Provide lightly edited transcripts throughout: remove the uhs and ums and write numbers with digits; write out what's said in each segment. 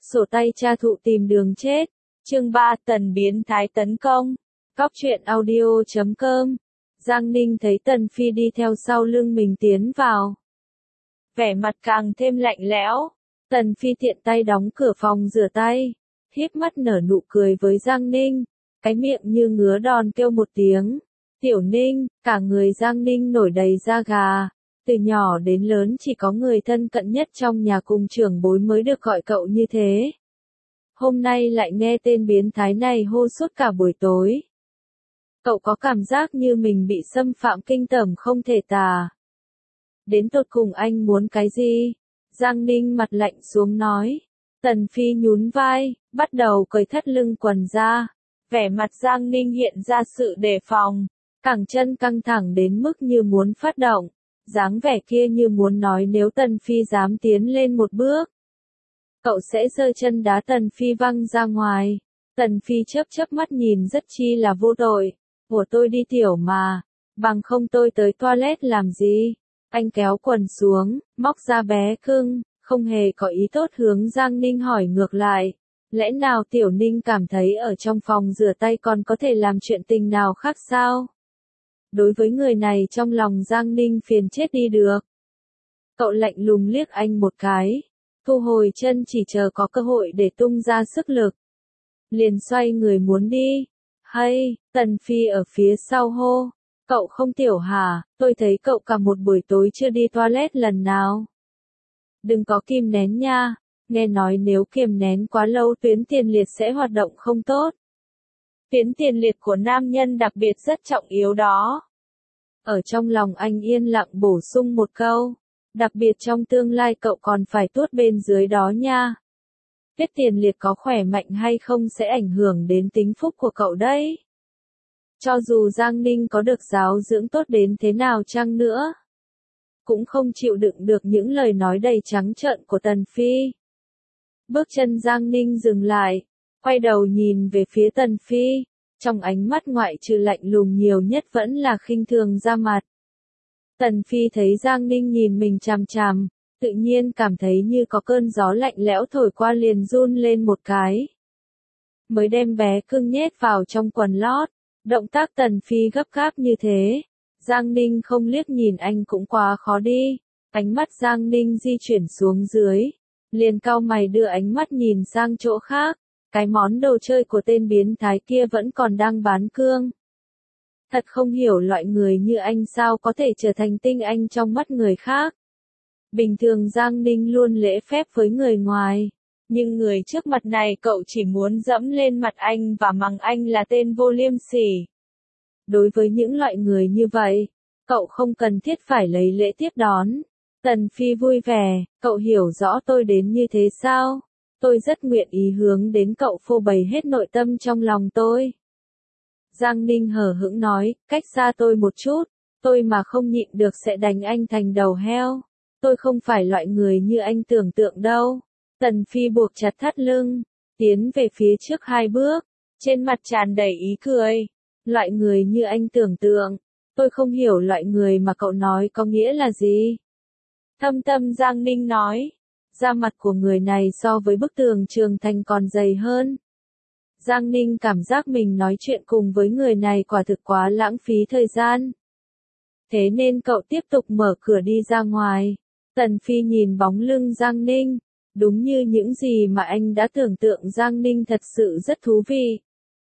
Sổ tay tra thụ tìm đường chết. Chương 3 Tần biến thái tấn công. Cóc truyện audio.com. Giang Ninh thấy Tần Phi đi theo sau lưng mình tiến vào. Vẻ mặt càng thêm lạnh lẽo. Tần Phi tiện tay đóng cửa phòng rửa tay. Híp mắt nở nụ cười với Giang Ninh. Cái miệng như ngứa đòn kêu một tiếng. Tiểu Ninh, cả người Giang Ninh nổi đầy da gà. Từ nhỏ đến lớn chỉ có người thân cận nhất trong nhà cùng trưởng bối mới được gọi cậu như thế. Hôm nay lại nghe tên biến thái này hô suốt cả buổi tối. Cậu có cảm giác như mình bị xâm phạm kinh tởm không thể tả. Đến tột cùng anh muốn cái gì? Giang Ninh mặt lạnh xuống nói. Tần Phi nhún vai, bắt đầu cởi thắt lưng quần ra. Vẻ mặt Giang Ninh hiện ra sự đề phòng, cẳng chân căng thẳng đến mức như muốn phát động. Dáng vẻ kia như muốn nói nếu Tần Phi dám tiến lên một bước, cậu sẽ giơ chân đá Tần Phi văng ra ngoài. Tần Phi chớp mắt nhìn rất chi là vô tội. Của tôi đi tiểu mà, bằng không tôi tới toilet làm gì? Anh kéo quần xuống, móc ra bé cưng, không hề có ý tốt hướng Giang Ninh hỏi ngược lại. Lẽ nào Tiểu Ninh cảm thấy ở trong phòng rửa tay còn có thể làm chuyện tình nào khác sao? Đối với người này trong lòng Giang Ninh phiền chết đi được. Cậu lạnh lùng liếc anh một cái, thu hồi chân chỉ chờ có cơ hội để tung ra sức lực. Liền xoay người muốn đi. Hay, Tần Phi ở phía sau hô. Cậu không tiểu hả, tôi thấy cậu cả một buổi tối chưa đi toilet lần nào. Đừng có kìm nén nha, nghe nói nếu kiềm nén quá lâu tuyến tiền liệt sẽ hoạt động không tốt. Tuyến tiền liệt của nam nhân đặc biệt rất trọng yếu đó. Ở trong lòng anh yên lặng bổ sung một câu. Đặc biệt trong tương lai cậu còn phải tuốt bên dưới đó nha. Tuyết tiền liệt có khỏe mạnh hay không sẽ ảnh hưởng đến tính phúc của cậu đấy. Cho dù Giang Ninh có được giáo dưỡng tốt đến thế nào chăng nữa, cũng không chịu đựng được những lời nói đầy trắng trợn của Tần Phi. Bước chân Giang Ninh dừng lại, quay đầu nhìn về phía Tần Phi, trong ánh mắt ngoại trừ lạnh lùng nhiều nhất vẫn là khinh thường ra mặt. Tần Phi thấy Giang Ninh nhìn mình chằm chằm, tự nhiên cảm thấy như có cơn gió lạnh lẽo thổi qua liền run lên một cái. Mới đem bé cưng nhét vào trong quần lót, động tác Tần Phi gấp gáp như thế. Giang Ninh không liếc nhìn anh cũng quá khó đi. Ánh mắt Giang Ninh di chuyển xuống dưới, liền cau mày đưa ánh mắt nhìn sang chỗ khác. Cái món đồ chơi của tên biến thái kia vẫn còn đang bán cương. Thật không hiểu loại người như anh sao có thể trở thành tinh anh trong mắt người khác. Bình thường Giang Ninh luôn lễ phép với người ngoài, nhưng người trước mặt này cậu chỉ muốn dẫm lên mặt anh và mắng anh là tên vô liêm sỉ. Đối với những loại người như vậy, cậu không cần thiết phải lấy lễ tiếp đón. Tần Phi vui vẻ, cậu hiểu rõ tôi đến như thế sao? Tôi rất nguyện ý hướng đến cậu phô bày hết nội tâm trong lòng tôi. Giang Ninh hờ hững nói, cách xa tôi một chút, tôi mà không nhịn được sẽ đánh anh thành đầu heo. Tôi không phải loại người như anh tưởng tượng đâu. Tần Phi buộc chặt thắt lưng, tiến về phía trước 2 bước, trên mặt tràn đầy ý cười. Loại người như anh tưởng tượng, tôi không hiểu loại người mà cậu nói có nghĩa là gì. Thâm tâm Giang Ninh nói, da mặt của người này so với bức tường trường thành còn dày hơn. Giang Ninh cảm giác mình nói chuyện cùng với người này quả thực quá lãng phí thời gian. Thế nên cậu tiếp tục mở cửa đi ra ngoài. Tần Phi nhìn bóng lưng Giang Ninh, đúng như những gì mà anh đã tưởng tượng. Giang Ninh thật sự rất thú vị.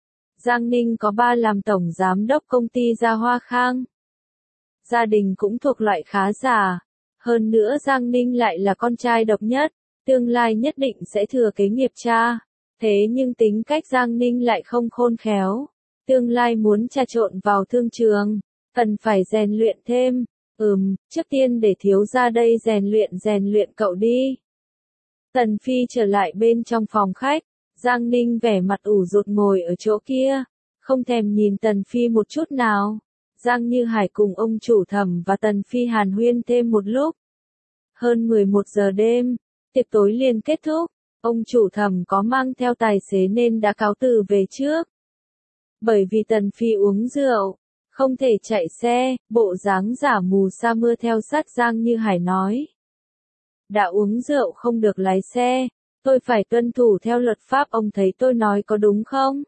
Giang Ninh có ba làm tổng giám đốc công ty Gia Hoa Khang. Gia đình cũng thuộc loại khá giả. Hơn nữa Giang Ninh lại là con trai độc nhất, tương lai nhất định sẽ thừa kế nghiệp cha. Thế nhưng tính cách Giang Ninh lại không khôn khéo. Tương lai muốn trà trộn vào thương trường, cần phải rèn luyện thêm. Trước tiên để thiếu gia đây rèn luyện cậu đi. Tần Phi trở lại bên trong phòng khách, Giang Ninh vẻ mặt ủ rột ngồi ở chỗ kia, không thèm nhìn Tần Phi một chút nào. Giang Như Hải cùng ông chủ Thẩm và Tần Phi hàn huyên thêm một lúc. Hơn 11 giờ đêm, tiệc tối liền kết thúc, ông chủ Thẩm có mang theo tài xế nên đã cáo từ về trước. Bởi vì Tần Phi uống rượu, không thể chạy xe, bộ dáng giả mù sa mưa theo sát Giang Như Hải nói. Đã uống rượu không được lái xe, Tôi phải tuân thủ theo luật pháp, ông thấy tôi nói có đúng không?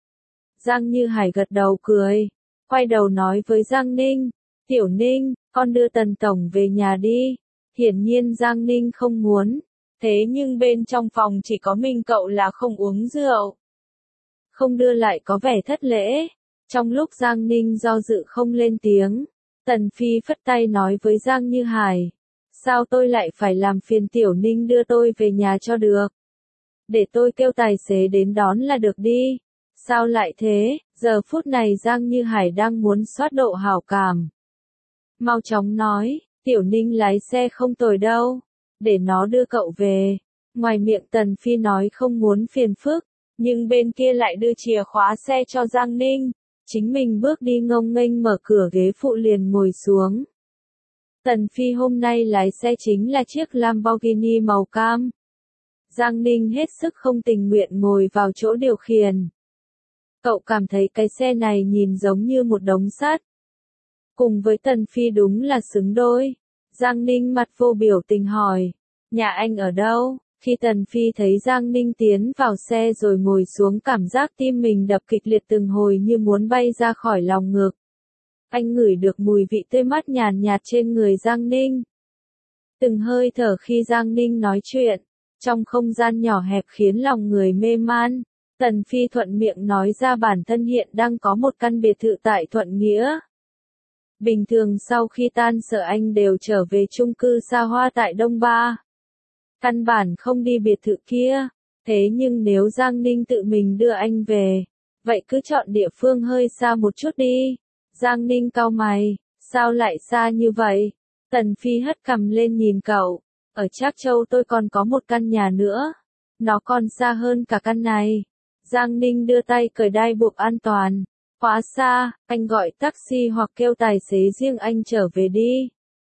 Giang Như Hải gật đầu cười, quay đầu nói với Giang Ninh, Tiểu Ninh, con đưa Tần Tổng về nhà đi. Hiển nhiên Giang Ninh không muốn, thế nhưng bên trong phòng chỉ có mình cậu là không uống rượu. Không đưa lại có vẻ thất lễ. Trong lúc Giang Ninh do dự không lên tiếng, Tần Phi phất tay nói với Giang Như Hải, sao tôi lại phải làm phiền Tiểu Ninh đưa tôi về nhà cho được? Để tôi kêu tài xế đến đón là được đi. Sao lại thế? Giờ phút này Giang Như Hải đang muốn soát độ hảo cảm. Mau chóng nói, Tiểu Ninh lái xe không tồi đâu, để nó đưa cậu về. Ngoài miệng Tần Phi nói không muốn phiền phức, nhưng bên kia lại đưa chìa khóa xe cho Giang Ninh. Chính mình bước đi ngông nghênh mở cửa ghế phụ liền ngồi xuống. Tần Phi hôm nay lái xe chính là chiếc Lamborghini màu cam. Giang Ninh hết sức không tình nguyện ngồi vào chỗ điều khiển. Cậu cảm thấy cái xe này nhìn giống như một đống sắt. Cùng với Tần Phi đúng là xứng đôi. Giang Ninh mặt vô biểu tình hỏi, nhà anh ở đâu? Khi Tần Phi thấy Giang Ninh tiến vào xe rồi ngồi xuống, cảm giác tim mình đập kịch liệt từng hồi như muốn bay ra khỏi lòng ngực. Anh ngửi được mùi vị tươi mát nhàn nhạt trên người Giang Ninh. Từng hơi thở khi Giang Ninh nói chuyện, trong không gian nhỏ hẹp khiến lòng người mê man. Tần Phi thuận miệng nói ra bản thân hiện đang có một căn biệt thự tại Thuận Nghĩa. Bình thường sau khi tan sở anh đều trở về chung cư xa hoa tại Đông Ba. Căn bản không đi biệt thự kia. Thế nhưng nếu Giang Ninh tự mình đưa anh về, vậy cứ chọn địa phương hơi xa một chút đi. Giang Ninh cau mày, sao lại xa như vậy? Tần Phi hất cằm lên nhìn cậu, ở Trác Châu tôi còn có một căn nhà nữa. Nó còn xa hơn cả căn này. Giang Ninh đưa tay cởi đai buộc an toàn. Quá xa, anh gọi taxi hoặc kêu tài xế riêng anh trở về đi.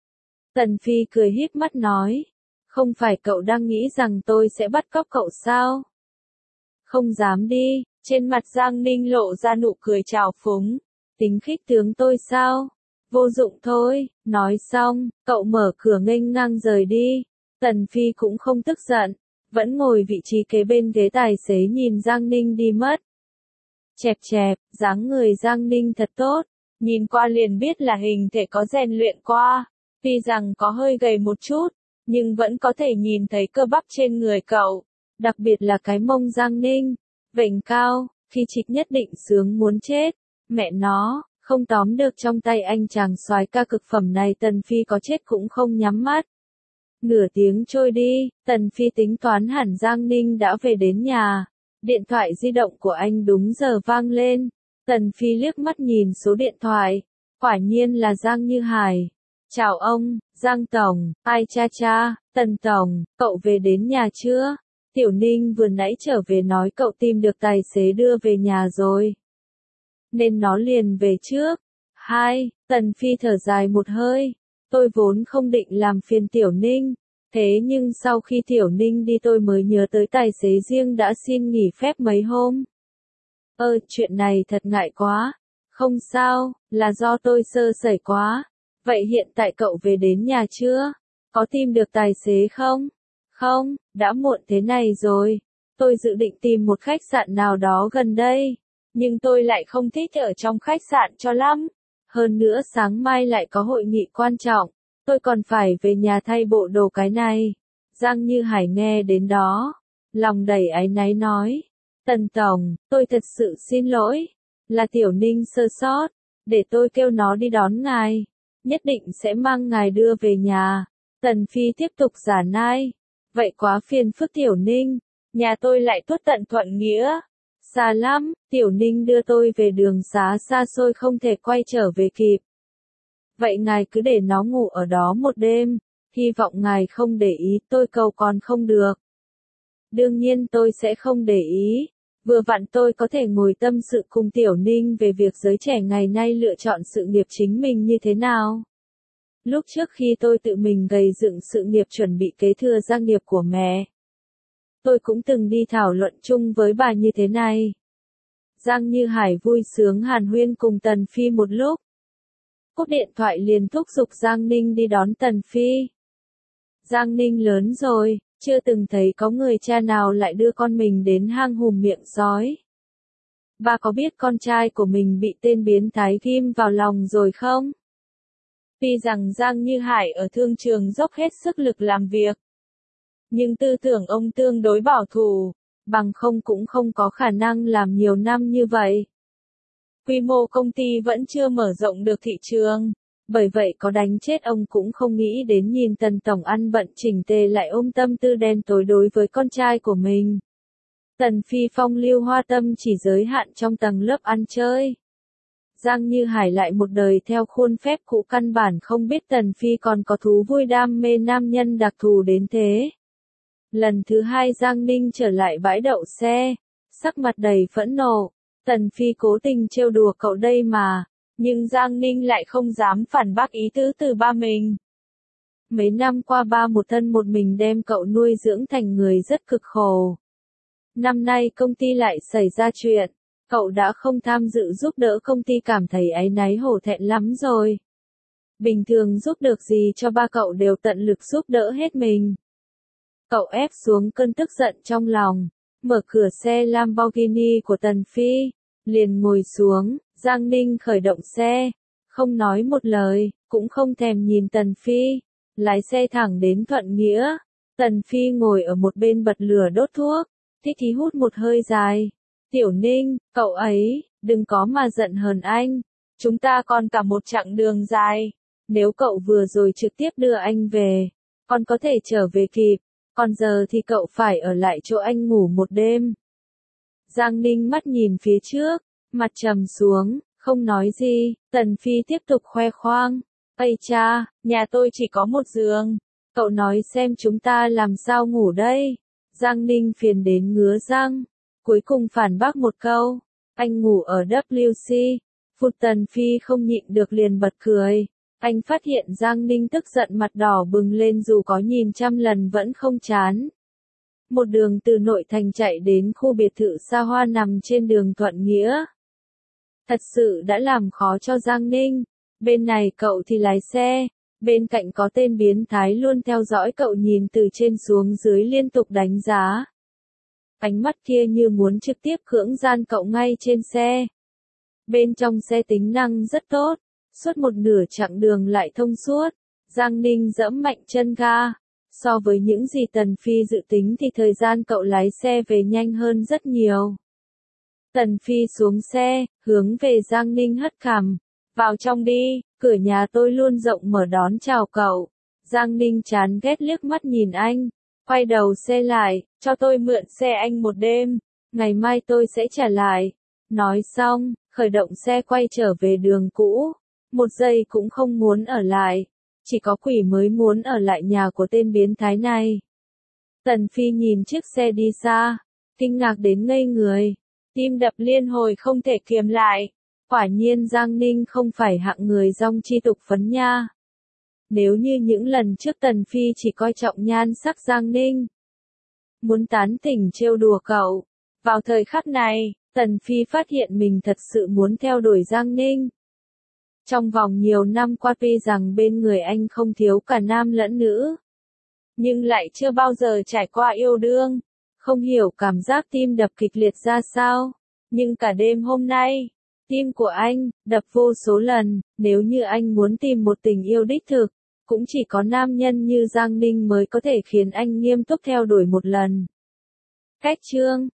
Tần Phi cười híp mắt nói, không phải cậu đang nghĩ rằng tôi sẽ bắt cóc cậu sao? Không dám đi. Trên mặt Giang Ninh lộ ra nụ cười trào phúng, tính khích tướng tôi sao? Vô dụng thôi. Nói xong, cậu mở cửa nghênh ngang rời đi. Tần Phi cũng không tức giận, vẫn ngồi vị trí kế bên ghế tài xế nhìn Giang Ninh đi mất. Chẹp chẹp, dáng người Giang Ninh thật tốt, nhìn qua liền biết là hình thể có rèn luyện qua. Tuy rằng có hơi gầy một chút, nhưng vẫn có thể nhìn thấy cơ bắp trên người cậu, đặc biệt là cái mông Giang Ninh, vểnh cao, khi Trịch nhất định sướng muốn chết. Mẹ nó, không tóm được trong tay anh chàng soái ca cực phẩm này, Tần Phi có chết cũng không nhắm mắt. Nửa tiếng trôi đi, Tần Phi tính toán hẳn Giang Ninh đã về đến nhà. Điện thoại di động của anh đúng giờ vang lên. Tần Phi liếc mắt nhìn số điện thoại. Quả nhiên là Giang Như Hải. Chào ông, Giang Tổng. Ai cha cha, Tần Tổng, cậu về đến nhà chưa? Tiểu Ninh vừa nãy trở về nói cậu tìm được tài xế đưa về nhà rồi. Nên nó liền về trước. Tần Phi thở dài một hơi. Tôi vốn không định làm phiền Tiểu Ninh. Thế nhưng sau khi Tiểu Ninh đi tôi mới nhớ tới tài xế riêng đã xin nghỉ phép mấy hôm. Chuyện này thật ngại quá. Không sao, là do tôi sơ sẩy quá. Vậy hiện tại cậu về đến nhà chưa? Có tìm được tài xế không? Không, đã muộn thế này rồi. Tôi dự định tìm một khách sạn nào đó gần đây. Nhưng tôi lại không thích ở trong khách sạn cho lắm. Hơn nữa sáng mai lại có hội nghị quan trọng. Tôi còn phải về nhà thay bộ đồ cái này. Giang Như Hải nghe đến đó, lòng đầy áy náy nói. Tần Tổng, tôi thật sự xin lỗi. Là Tiểu Ninh sơ sót. Để tôi kêu nó đi đón ngài. Nhất định sẽ mang ngài đưa về nhà. Tần Phi tiếp tục giả nai. Vậy quá phiền phức Tiểu Ninh. Nhà tôi lại tuốt tận Thuận Nghĩa. Xa lắm, Tiểu Ninh đưa tôi về đường xá xa xôi không thể quay trở về kịp. Vậy ngài cứ để nó ngủ ở đó một đêm. Hy vọng ngài không để ý, tôi cầu còn không được. Đương nhiên tôi sẽ không để ý. Vừa vặn tôi có thể ngồi tâm sự cùng Tiểu Ninh về việc giới trẻ ngày nay lựa chọn sự nghiệp chính mình như thế nào. Lúc trước khi tôi tự mình gầy dựng sự nghiệp chuẩn bị kế thừa gia nghiệp của mẹ, tôi cũng từng đi thảo luận chung với bà như thế này. Giang Như Hải vui sướng hàn huyên cùng Tần Phi một lúc. Cúp điện thoại liền thúc giục Giang Ninh đi đón Tần Phi. Giang Ninh lớn rồi, Chưa từng thấy có người cha nào lại đưa con mình đến hang hùm miệng sói. Ba có biết con trai của mình bị tên biến thái ghim vào lòng rồi không? Tuy rằng Giang Như Hải ở thương trường dốc hết sức lực làm việc, nhưng tư tưởng ông tương đối bảo thủ, bằng không cũng không có khả năng làm nhiều năm như vậy. Quy mô công ty vẫn chưa mở rộng được thị trường, bởi vậy có đánh chết ông cũng không nghĩ đến nhìn Tần Tổng ăn bận chỉnh tề lại ôm tâm tư đen tối đối với con trai của mình. Tần Phi phong lưu hoa tâm chỉ giới hạn trong tầng lớp ăn chơi. Giang Như Hải lại một đời theo khuôn phép cũ căn bản không biết Tần Phi còn có thú vui đam mê nam nhân đặc thù đến thế. Lần thứ hai Giang Ninh trở lại bãi đậu xe, sắc mặt đầy phẫn nộ. Tần Phi cố tình trêu đùa cậu đây mà, nhưng Giang Ninh lại không dám phản bác ý tứ từ ba mình. Mấy năm qua ba một thân một mình đem cậu nuôi dưỡng thành người rất cực khổ. Năm nay công ty lại xảy ra chuyện, cậu đã không tham dự giúp đỡ công ty cảm thấy áy náy hổ thẹn lắm rồi. Bình thường giúp được gì cho ba cậu đều tận lực giúp đỡ hết mình. Cậu ép xuống cơn tức giận trong lòng, mở cửa xe Lamborghini của Tần Phi, liền ngồi xuống, Giang Ninh khởi động xe, không nói một lời, cũng không thèm nhìn Tần Phi, lái xe thẳng đến Thuận Nghĩa. Tần Phi ngồi ở một bên bật lửa đốt thuốc, thích thí hút một hơi dài. Tiểu Ninh, cậu ấy, đừng có mà giận hờn anh, chúng ta còn cả một chặng đường dài, nếu cậu vừa rồi trực tiếp đưa anh về, con có thể trở về kịp. Còn giờ thì cậu phải ở lại chỗ anh ngủ một đêm. Giang Ninh mắt nhìn phía trước, mặt trầm xuống, không nói gì. Tần Phi tiếp tục khoe khoang. Ây cha, nhà tôi chỉ có một giường. Cậu nói xem chúng ta làm sao ngủ đây. Giang Ninh phiền đến ngứa răng. Cuối cùng phản bác một câu. Anh ngủ ở WC. Phụt Tần Phi không nhịn được liền bật cười. Anh phát hiện Giang Ninh tức giận mặt đỏ bừng lên dù có nhìn trăm lần vẫn không chán. Một đường từ nội thành chạy đến khu biệt thự xa hoa nằm trên đường Thuận Nghĩa. Thật sự đã làm khó cho Giang Ninh. Bên này cậu thì lái xe, bên cạnh có tên biến thái luôn theo dõi cậu nhìn từ trên xuống dưới liên tục đánh giá. Ánh mắt kia như muốn trực tiếp cưỡng gian cậu ngay trên xe. Bên trong xe tính năng rất tốt. Suốt một nửa chặng đường lại thông suốt, Giang Ninh giẫm mạnh chân ga. So với những gì Tần Phi dự tính thì thời gian cậu lái xe về nhanh hơn rất nhiều. Tần Phi xuống xe, hướng về Giang Ninh hất cằm. Vào trong đi, cửa nhà tôi luôn rộng mở đón chào cậu. Giang Ninh chán ghét liếc mắt nhìn anh, quay đầu xe lại, cho tôi mượn xe anh một đêm, ngày mai tôi sẽ trả lại. Nói xong, khởi động xe quay trở về đường cũ. Một giây cũng không muốn ở lại, chỉ có quỷ mới muốn ở lại nhà của tên biến thái này. Tần Phi nhìn chiếc xe đi xa, kinh ngạc đến ngây người, tim đập liên hồi không thể kiềm lại. Quả nhiên Giang Ninh không phải hạng người dong chi tục phấn nha. Nếu như những lần trước Tần Phi chỉ coi trọng nhan sắc Giang Ninh, muốn tán tỉnh trêu đùa cậu, vào thời khắc này, Tần Phi phát hiện mình thật sự muốn theo đuổi Giang Ninh. Trong vòng nhiều năm qua tuy rằng bên người anh không thiếu cả nam lẫn nữ, nhưng lại chưa bao giờ trải qua yêu đương, không hiểu cảm giác tim đập kịch liệt ra sao. Nhưng cả đêm hôm nay, tim của anh đập vô số lần. Nếu như anh muốn tìm một tình yêu đích thực, cũng chỉ có nam nhân như Giang Ninh mới có thể khiến anh nghiêm túc theo đuổi một lần. Cách chương